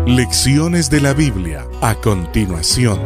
Lecciones de la Biblia a continuación.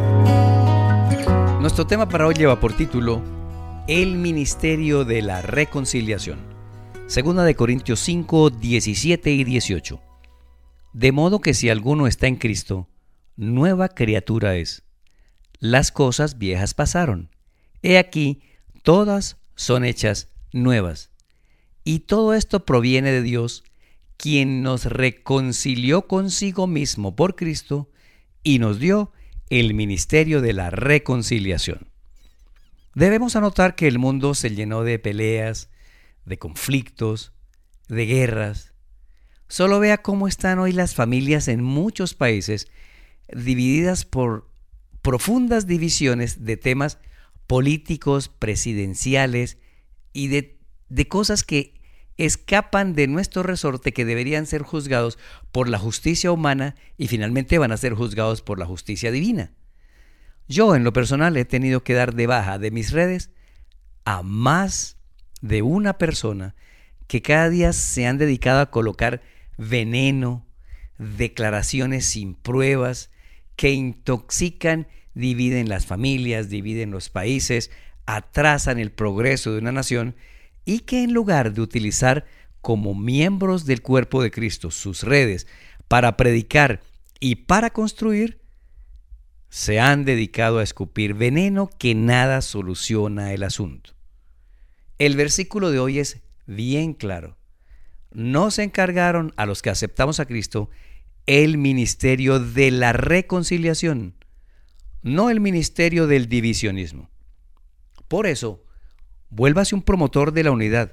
Nuestro tema para hoy lleva por título El ministerio de la reconciliación. Segunda de Corintios 5, 17 y 18. De modo que si alguno está en Cristo, nueva criatura es. Las cosas viejas pasaron. He aquí, todas son hechas nuevas. Y todo esto proviene de Dios, quien nos reconcilió consigo mismo por Cristo y nos dio el ministerio de la reconciliación. Debemos anotar que el mundo se llenó de peleas, de conflictos, de guerras. Solo vea cómo están hoy las familias en muchos países, divididas por profundas divisiones de temas políticos, presidenciales y de cosas que escapan de nuestro resorte, que deberían ser juzgados por la justicia humana y finalmente van a ser juzgados por la justicia divina. Yo, en lo personal, he tenido que dar de baja de mis redes a más de una persona que cada día se han dedicado a colocar veneno, declaraciones sin pruebas, que intoxican, dividen las familias, dividen los países, atrasan el progreso de una nación, y que en lugar de utilizar como miembros del cuerpo de Cristo sus redes para predicar y para construir, se han dedicado a escupir veneno que nada soluciona el asunto. El versículo de hoy es bien claro. Nos encargaron a los que aceptamos a Cristo el ministerio de la reconciliación, no el ministerio del divisionismo. Por eso, vuélvase un promotor de la unidad.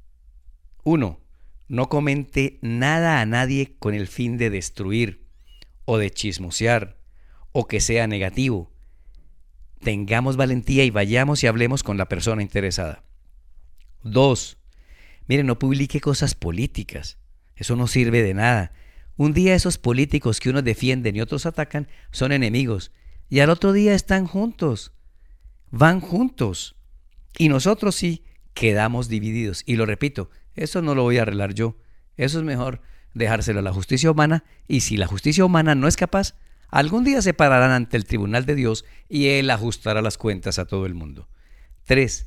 1. No comente nada a nadie con el fin de destruir o de chismosear o que sea negativo. Tengamos valentía y vayamos y hablemos con la persona interesada. 2. Mire, no publique cosas políticas. Eso no sirve de nada. Un día esos políticos que unos defienden y otros atacan son enemigos, y al otro día están juntos. Van juntos. Y nosotros sí quedamos divididos. Y lo repito, eso no lo voy a arreglar yo. Eso es mejor dejárselo a la justicia humana. Y si la justicia humana no es capaz, algún día se pararán ante el tribunal de Dios y Él ajustará las cuentas a todo el mundo. 3.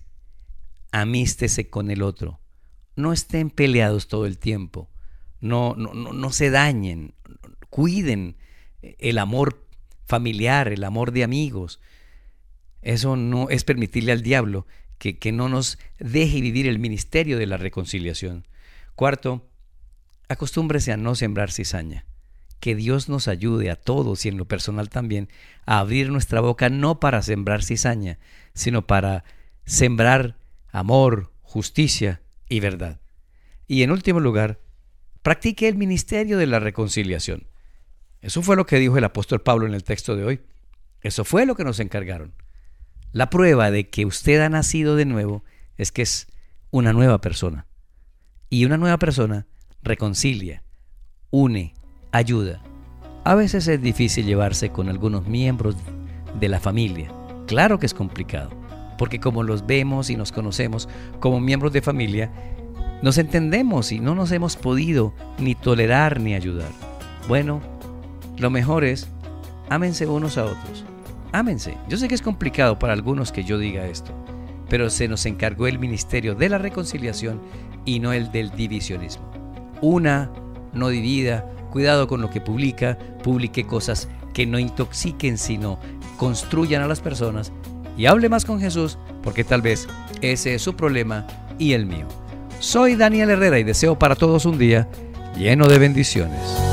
Amístese con el otro. No estén peleados todo el tiempo. No se dañen. Cuiden el amor familiar, el amor de amigos. Eso no es permitirle al diablo que no nos deje vivir el ministerio de la reconciliación. 4, acostúmbrese a no sembrar cizaña. Que Dios nos ayude a todos y en lo personal también a abrir nuestra boca no para sembrar cizaña, sino para sembrar amor, justicia y verdad. Y en último lugar, practique el ministerio de la reconciliación. Eso fue lo que dijo el apóstol Pablo en el texto de hoy. Eso fue lo que nos encargaron. La prueba de que usted ha nacido de nuevo es que es una nueva persona. Y una nueva persona reconcilia, une, ayuda. A veces es difícil llevarse con algunos miembros de la familia. Claro que es complicado, porque como los vemos y nos conocemos como miembros de familia, nos entendemos y no nos hemos podido ni tolerar ni ayudar. Bueno, lo mejor es ámense unos a otros. Ámense. Yo sé que es complicado para algunos que yo diga esto, pero se nos encargó el ministerio de la reconciliación y no el del divisionismo. Una, no divida, cuidado con lo que publique cosas que no intoxiquen, sino construyan a las personas, y hable más con Jesús, porque tal vez ese es su problema y el mío. Soy Daniel Herrera y deseo para todos un día lleno de bendiciones.